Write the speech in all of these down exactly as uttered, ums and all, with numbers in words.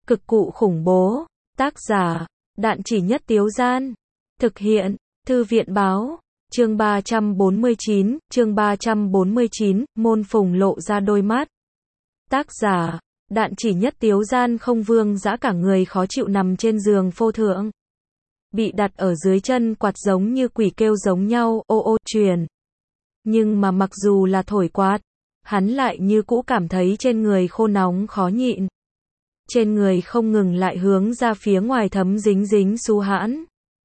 Cực cụ khủng bố. Tác giả, Đạn Chỉ Nhất Tiếu Gian. Thực hiện, Thư viện Báo. Chương ba trăm bốn mươi chín, chương ba trăm bốn mươi chín, Môn Phùng lộ ra đôi mắt. Tác giả, Đạn Chỉ Nhất Tiếu Gian. Không, Vương Dã cả người khó chịu nằm trên giường phô thượng. Bị đặt ở dưới chân quạt giống như quỷ kêu giống nhau, ô ô, truyền. Nhưng mà mặc dù là thổi quạt, hắn lại như cũ cảm thấy trên người khô nóng khó nhịn. Trên người không ngừng lại hướng ra phía ngoài thấm dính dính xú hãn.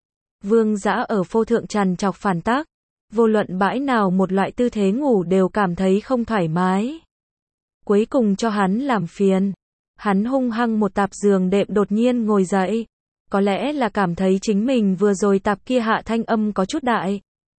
Vương Dã ở phô thượng trằn trọc phản tác, vô luận bãi nào một loại tư thế ngủ đều cảm thấy không thoải mái. Cuối cùng cho hắn làm phiền, hắn hung hăng một tạp giường đệm đột nhiên ngồi dậy. Có lẽ là cảm thấy chính mình vừa rồi tạp kia hạ thanh âm có chút đại.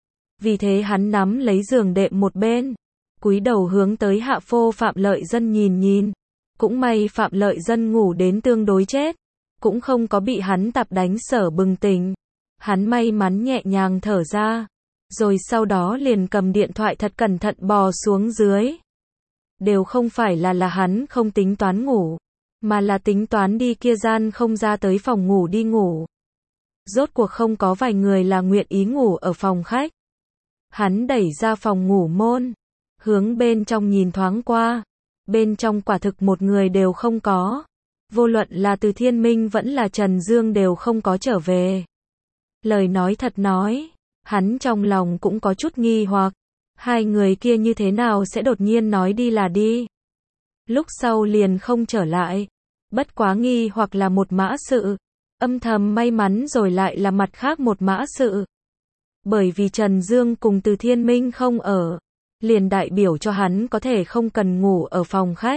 Vì thế hắn nắm lấy giường đệm một bên, cúi đầu hướng tới hạ phô Phạm Lợi Dân nhìn nhìn. Cũng may Phạm Lợi Dân ngủ đến tương đối chết, cũng không có bị hắn tạp đánh sở bừng tỉnh. Hắn may mắn nhẹ nhàng thở ra, rồi sau đó liền cầm điện thoại thật cẩn thận bò xuống dưới. Đều không phải là là hắn không tính toán ngủ, mà là tính toán đi kia gian không ra tới phòng ngủ đi ngủ. Rốt cuộc không có vài người là nguyện ý ngủ ở phòng khách. Hắn đẩy ra phòng ngủ môn, hướng bên trong nhìn thoáng qua. Bên trong quả thực một người đều không có. Vô luận là Từ Thiên Minh vẫn là Trần Dương đều không có trở về. Lời nói thật nói, hắn trong lòng cũng có chút nghi hoặc. Hai người kia như thế nào sẽ đột nhiên nói đi là đi. Lúc sau liền không trở lại. Bất quá nghi hoặc là một mã sự. Âm thầm may mắn rồi lại là mặt khác một mã sự. Bởi vì Trần Dương cùng Từ Thiên Minh không ở, liền đại biểu cho hắn có thể không cần ngủ ở phòng khách.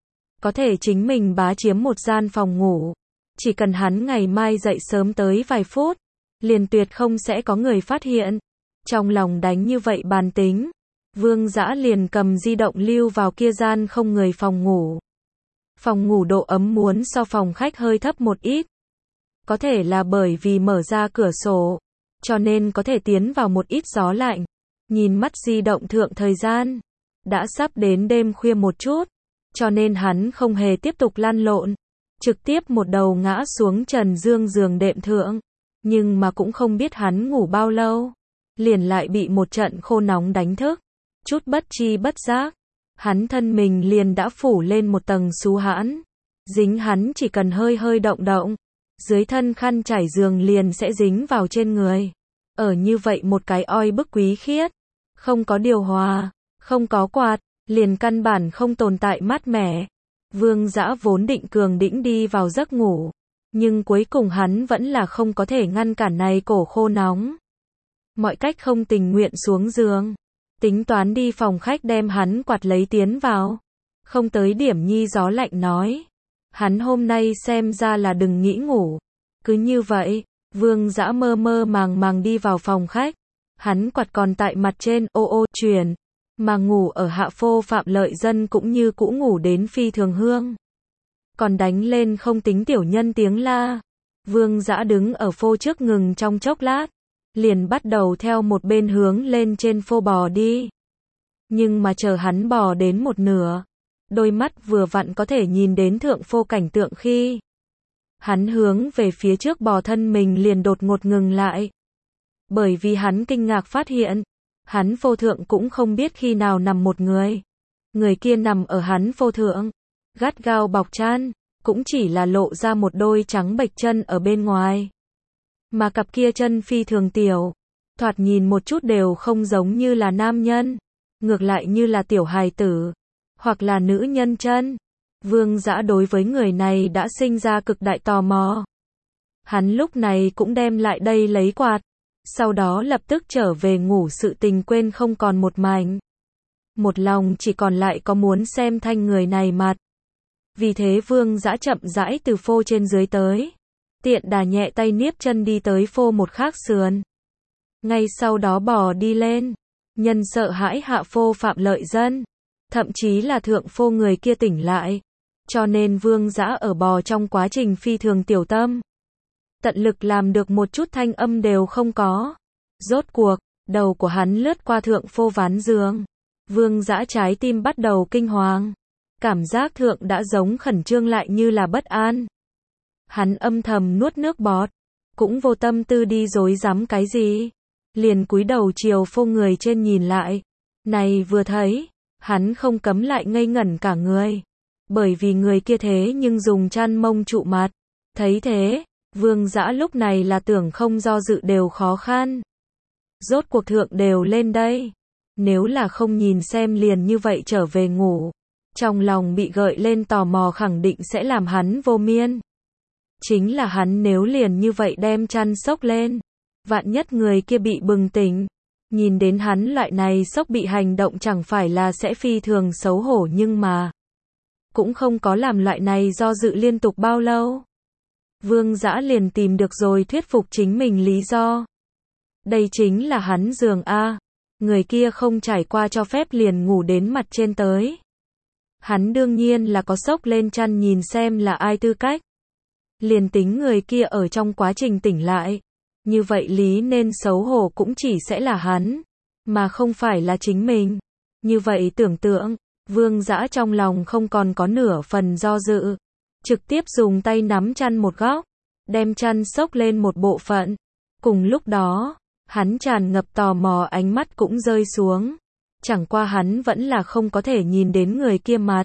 Có thể chính mình bá chiếm một gian phòng ngủ. Chỉ cần hắn ngày mai dậy sớm tới vài phút, liền tuyệt không sẽ có người phát hiện. Trong lòng đánh như vậy bàn tính, Vương Dã liền cầm di động lưu vào kia gian không người phòng ngủ. Phòng ngủ độ ấm muốn so phòng khách hơi thấp một ít. Có thể là bởi vì mở ra cửa sổ, cho nên có thể tiến vào một ít gió lạnh. Nhìn mắt di động thượng thời gian, đã sắp đến đêm khuya một chút, cho nên hắn không hề tiếp tục lăn lộn, trực tiếp một đầu ngã xuống Trần Dương giường đệm thượng, nhưng mà cũng không biết hắn ngủ bao lâu, liền lại bị một trận khô nóng đánh thức, chút bất chi bất giác, hắn thân mình liền đã phủ lên một tầng xú hãn, dính hắn chỉ cần hơi hơi động động, dưới thân khăn trải giường liền sẽ dính vào trên người, ở như vậy một cái oi bức quý khiết. Không có điều hòa, không có quạt, liền căn bản không tồn tại mát mẻ. Vương Dã vốn định cường đĩnh đi vào giấc ngủ, nhưng cuối cùng hắn vẫn là không có thể ngăn cản này cổ khô nóng. Mọi cách không tình nguyện xuống giường, tính toán đi phòng khách đem hắn quạt lấy tiến vào. Không tới điểm nhi gió lạnh nói. Hắn hôm nay xem ra là đừng nghĩ ngủ. Cứ như vậy, Vương Dã mơ mơ màng màng đi vào phòng khách. Hắn quạt còn tại mặt trên, ô ô, truyền. Mà ngủ ở hạ phô Phạm Lợi Dân cũng như cũ ngủ đến phi thường hương. Còn đánh lên không tính tiểu nhân tiếng la. Vương Dã đứng ở phô trước ngừng trong chốc lát. Liền bắt đầu theo một bên hướng lên trên phô bò đi. Nhưng mà chờ hắn bò đến một nửa. Đôi mắt vừa vặn có thể nhìn đến thượng phô cảnh tượng khi. Hắn hướng về phía trước bò thân mình liền đột ngột ngừng lại. Bởi vì hắn kinh ngạc phát hiện, hắn phô thượng cũng không biết khi nào nằm một người. Người kia nằm ở hắn phô thượng, gắt gao bọc chăn, cũng chỉ là lộ ra một đôi trắng bệch chân ở bên ngoài. Mà cặp kia chân phi thường tiểu, thoạt nhìn một chút đều không giống như là nam nhân, ngược lại như là tiểu hài tử, hoặc là nữ nhân chân. Vương Dã đối với người này đã sinh ra cực đại tò mò. Hắn lúc này cũng đem lại đây lấy quạt. Sau đó lập tức trở về ngủ sự tình quên không còn một mảnh. Một lòng chỉ còn lại có muốn xem thanh người này mặt. Vì thế Vương Dã chậm rãi từ phô trên dưới tới. Tiện đà nhẹ tay niếp chân đi tới phô một khác sườn. Ngay sau đó bò đi lên. Nhân sợ hãi hạ phô Phạm Lợi Dân. Thậm chí là thượng phô người kia tỉnh lại. Cho nên Vương Dã ở bò trong quá trình phi thường tiểu tâm. Tận lực làm được một chút thanh âm đều không có. Rốt cuộc, đầu của hắn lướt qua thượng phô ván giường. Vương Dã trái tim bắt đầu kinh hoàng. Cảm giác thượng đã giống khẩn trương lại như là bất an. Hắn âm thầm nuốt nước bọt, cũng vô tâm tư đi rối rắm cái gì. Liền cúi đầu chiều phô người trên nhìn lại. Này vừa thấy, hắn không cấm lại ngây ngẩn cả người. Bởi vì người kia thế nhưng dùng chăn mông trụ mặt. Thấy thế, Vương Dã lúc này là tưởng không do dự đều khó khăn. Rốt cuộc thượng đều lên đây. Nếu là không nhìn xem liền như vậy trở về ngủ. Trong lòng bị gợi lên tò mò khẳng định sẽ làm hắn vô miên. Chính là hắn nếu liền như vậy đem chăn xốc lên. Vạn nhất người kia bị bừng tỉnh. Nhìn đến hắn loại này sốc bị hành động chẳng phải là sẽ phi thường xấu hổ nhưng mà. Cũng không có làm loại này do dự liên tục bao lâu. Vương Dã liền tìm được rồi thuyết phục chính mình lý do. Đây chính là hắn giường A. Người kia không trải qua cho phép liền ngủ đến mặt trên tới. Hắn đương nhiên là có xốc lên chăn nhìn xem là ai tư cách. Liền tính người kia ở trong quá trình tỉnh lại. Như vậy lý nên xấu hổ cũng chỉ sẽ là hắn. Mà không phải là chính mình. Như vậy tưởng tượng. Vương Dã trong lòng không còn có nửa phần do dự. Trực tiếp dùng tay nắm chăn một góc. Đem chăn xốc lên một bộ phận. Cùng lúc đó, hắn tràn ngập tò mò ánh mắt cũng rơi xuống. Chẳng qua hắn vẫn là không có thể nhìn đến người kia mặt.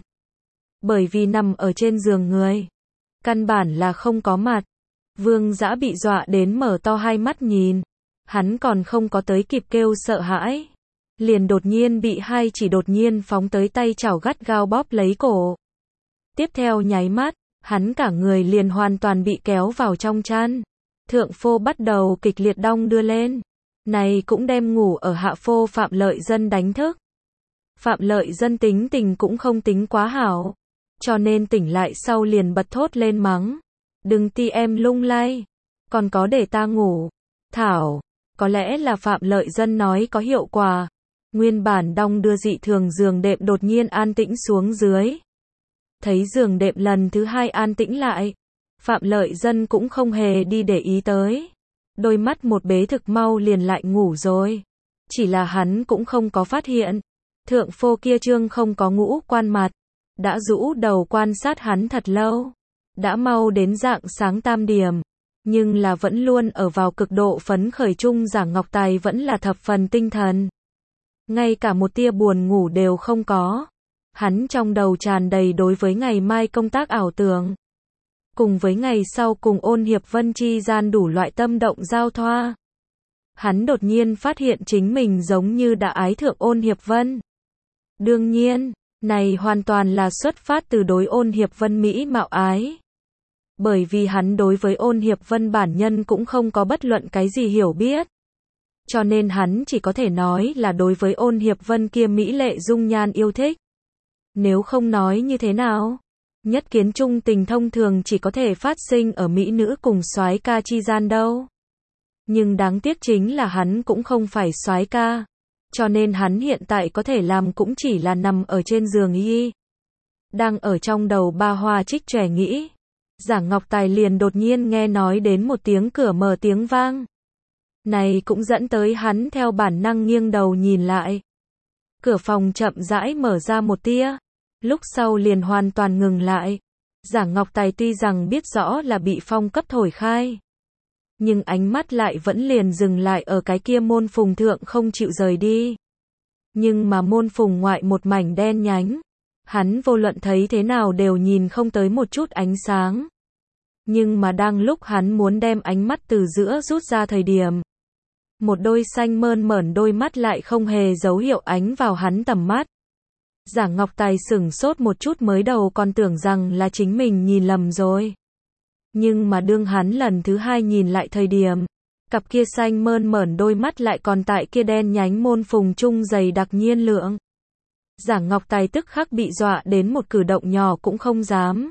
Bởi vì nằm ở trên giường người. Căn bản là không có mặt. Vương Dã bị dọa đến mở to hai mắt nhìn. Hắn còn không có tới kịp kêu sợ hãi. Liền đột nhiên bị hai chỉ đột nhiên phóng tới tay chảo gắt gao bóp lấy cổ. Tiếp theo nháy mắt, hắn cả người liền hoàn toàn bị kéo vào trong chăn. Thượng phô bắt đầu kịch liệt đong đưa lên. Này cũng đem ngủ ở hạ phô Phạm Lợi Dân đánh thức. Phạm Lợi Dân tính tình cũng không tính quá hảo. Cho nên tỉnh lại sau liền bật thốt lên mắng. Đừng ti em lung lay. Còn có để ta ngủ. Thảo. Có lẽ là Phạm Lợi Dân nói có hiệu quả. Nguyên bản đong đưa dị thường giường đệm đột nhiên an tĩnh xuống dưới. Thấy giường đệm lần thứ hai an tĩnh lại. Phạm Lợi Dân cũng không hề đi để ý tới. Đôi mắt một bế thực mau liền lại ngủ rồi. Chỉ là hắn cũng không có phát hiện. Thượng phô kia trương không có ngũ quan mặt. Đã rũ đầu quan sát hắn thật lâu. Đã mau đến dạng sáng tam điểm. Nhưng là vẫn luôn ở vào cực độ phấn khởi chung Giảng Ngọc Tài vẫn là thập phần tinh thần. Ngay cả một tia buồn ngủ đều không có. Hắn trong đầu tràn đầy đối với ngày mai công tác ảo tưởng. Cùng với ngày sau cùng Ôn Hiệp Vân chi gian đủ loại tâm động giao thoa. Hắn đột nhiên phát hiện chính mình giống như đã ái thượng Ôn Hiệp Vân. Đương nhiên, này hoàn toàn là xuất phát từ đối Ôn Hiệp Vân mỹ mạo ái. Bởi vì hắn đối với Ôn Hiệp Vân bản nhân cũng không có bất luận cái gì hiểu biết. Cho nên hắn chỉ có thể nói là đối với Ôn Hiệp Vân kia mỹ lệ dung nhan yêu thích. Nếu không nói như thế nào? Nhất kiến trung tình thông thường chỉ có thể phát sinh ở mỹ nữ cùng soái ca chi gian đâu. Nhưng đáng tiếc chính là hắn cũng không phải soái ca. Cho nên hắn hiện tại có thể làm cũng chỉ là nằm ở trên giường y. Đang ở trong đầu ba hoa trích trẻ nghĩ. Giảng Ngọc Tài liền đột nhiên nghe nói đến một tiếng cửa mở tiếng vang. Này cũng dẫn tới hắn theo bản năng nghiêng đầu nhìn lại. Cửa phòng chậm rãi mở ra một tia. Lúc sau liền hoàn toàn ngừng lại. Giảng Ngọc Tài tuy rằng biết rõ là bị phong cấp thổi khai. Nhưng ánh mắt lại vẫn liền dừng lại ở cái kia môn phùng thượng không chịu rời đi. Nhưng mà môn phùng ngoại một mảnh đen nhánh. Hắn vô luận thấy thế nào đều nhìn không tới một chút ánh sáng. Nhưng mà đang lúc hắn muốn đem ánh mắt từ giữa rút ra thời điểm. Một đôi xanh mơn mởn đôi mắt lại không hề dấu hiệu ánh vào hắn tầm mắt. Giảng Ngọc Tài sửng sốt một chút mới đầu còn tưởng rằng là chính mình nhìn lầm rồi. Nhưng mà đương hắn lần thứ hai nhìn lại thời điểm. Cặp kia xanh mơn mởn đôi mắt lại còn tại kia đen nhánh môn phùng trung dày đặc nhiên lượng. Giảng Ngọc Tài tức khắc bị dọa đến một cử động nhỏ cũng không dám.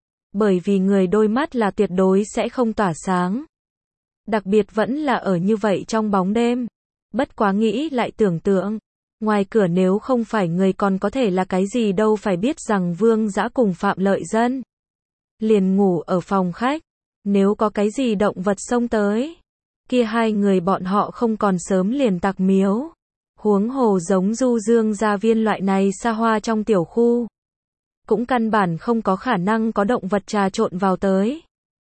Bởi vì người đôi mắt là tuyệt đối sẽ không tỏa sáng. Đặc biệt vẫn là ở như vậy trong bóng đêm. Bất quá nghĩ lại tưởng tượng. Ngoài cửa nếu không phải người còn có thể là cái gì đâu phải biết rằng Vương Dã cùng Phạm Lợi Dân. Liền ngủ ở phòng khách. Nếu có cái gì động vật xông tới. Kia hai người bọn họ không còn sớm liền tặc miếu. Huống hồ giống Du Dương Gia Viên loại này xa hoa trong tiểu khu. Cũng căn bản không có khả năng có động vật trà trộn vào tới.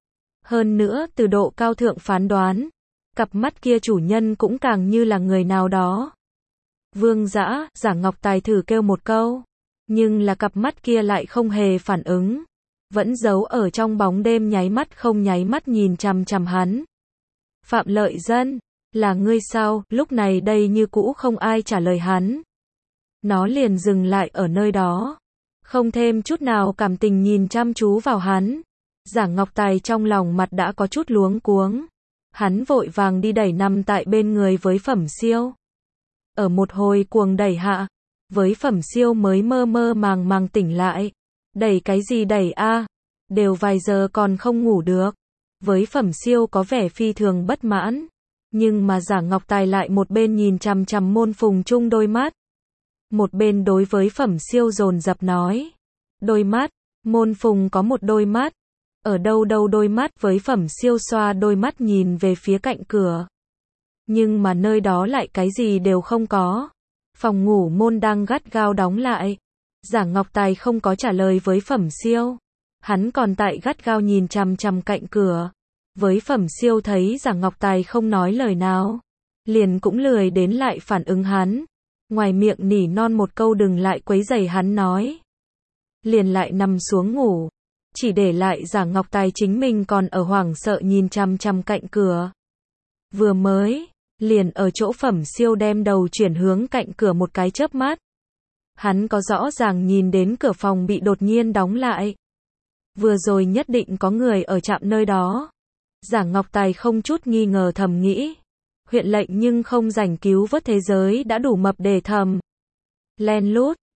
Hơn nữa từ độ cao thượng phán đoán, cặp mắt kia chủ nhân cũng càng như là người nào đó. Vương Dã, Giả Ngọc Tài thử kêu một câu, nhưng là cặp mắt kia lại không hề phản ứng, vẫn giấu ở trong bóng đêm nháy mắt không nháy mắt nhìn chằm chằm hắn. Phạm Lợi Dân, là ngươi sao? Lúc này đây như cũ không ai trả lời hắn. Nó liền dừng lại ở nơi đó, không thêm chút nào cảm tình nhìn chăm chú vào hắn. Giả Ngọc Tài trong lòng mặt đã có chút luống cuống. Hắn vội vàng đi đẩy nằm tại bên người với Phẩm Siêu. Ở một hồi cuồng đẩy hạ, với Phẩm Siêu mới mơ mơ màng màng tỉnh lại. Đẩy cái gì đẩy a? Đều vài giờ còn không ngủ được. Với Phẩm Siêu có vẻ phi thường bất mãn. Nhưng mà Giả Ngọc Tài lại một bên nhìn chằm chằm Môn Phùng chung đôi mắt. Một bên đối với Phẩm Siêu dồn dập nói. Đôi mắt, Môn Phùng có một đôi mắt. Ở đâu đâu đôi mắt? Với Phẩm Siêu xoa đôi mắt nhìn về phía cạnh cửa. Nhưng mà nơi đó lại cái gì đều không có. Phòng ngủ môn đang gắt gao đóng lại. Giả Ngọc Tài không có trả lời với Phẩm Siêu. Hắn còn tại gắt gao nhìn chằm chằm cạnh cửa. Với Phẩm Siêu thấy Giả Ngọc Tài không nói lời nào, liền cũng lười đến lại phản ứng hắn. Ngoài miệng nỉ non một câu đừng lại quấy rầy hắn nói. Liền lại nằm xuống ngủ. Chỉ để lại Giả Ngọc Tài chính mình còn ở hoảng sợ nhìn chằm chằm cạnh cửa. Vừa mới, liền ở chỗ Phẩm Siêu đem đầu chuyển hướng cạnh cửa một cái chớp mắt. Hắn có rõ ràng nhìn đến cửa phòng bị đột nhiên đóng lại. Vừa rồi nhất định có người ở trạm nơi đó. Giả Ngọc Tài không chút nghi ngờ thầm nghĩ. Huyện lệnh nhưng không rảnh cứu vớt thế giới đã đủ mập để thầm. Len lút,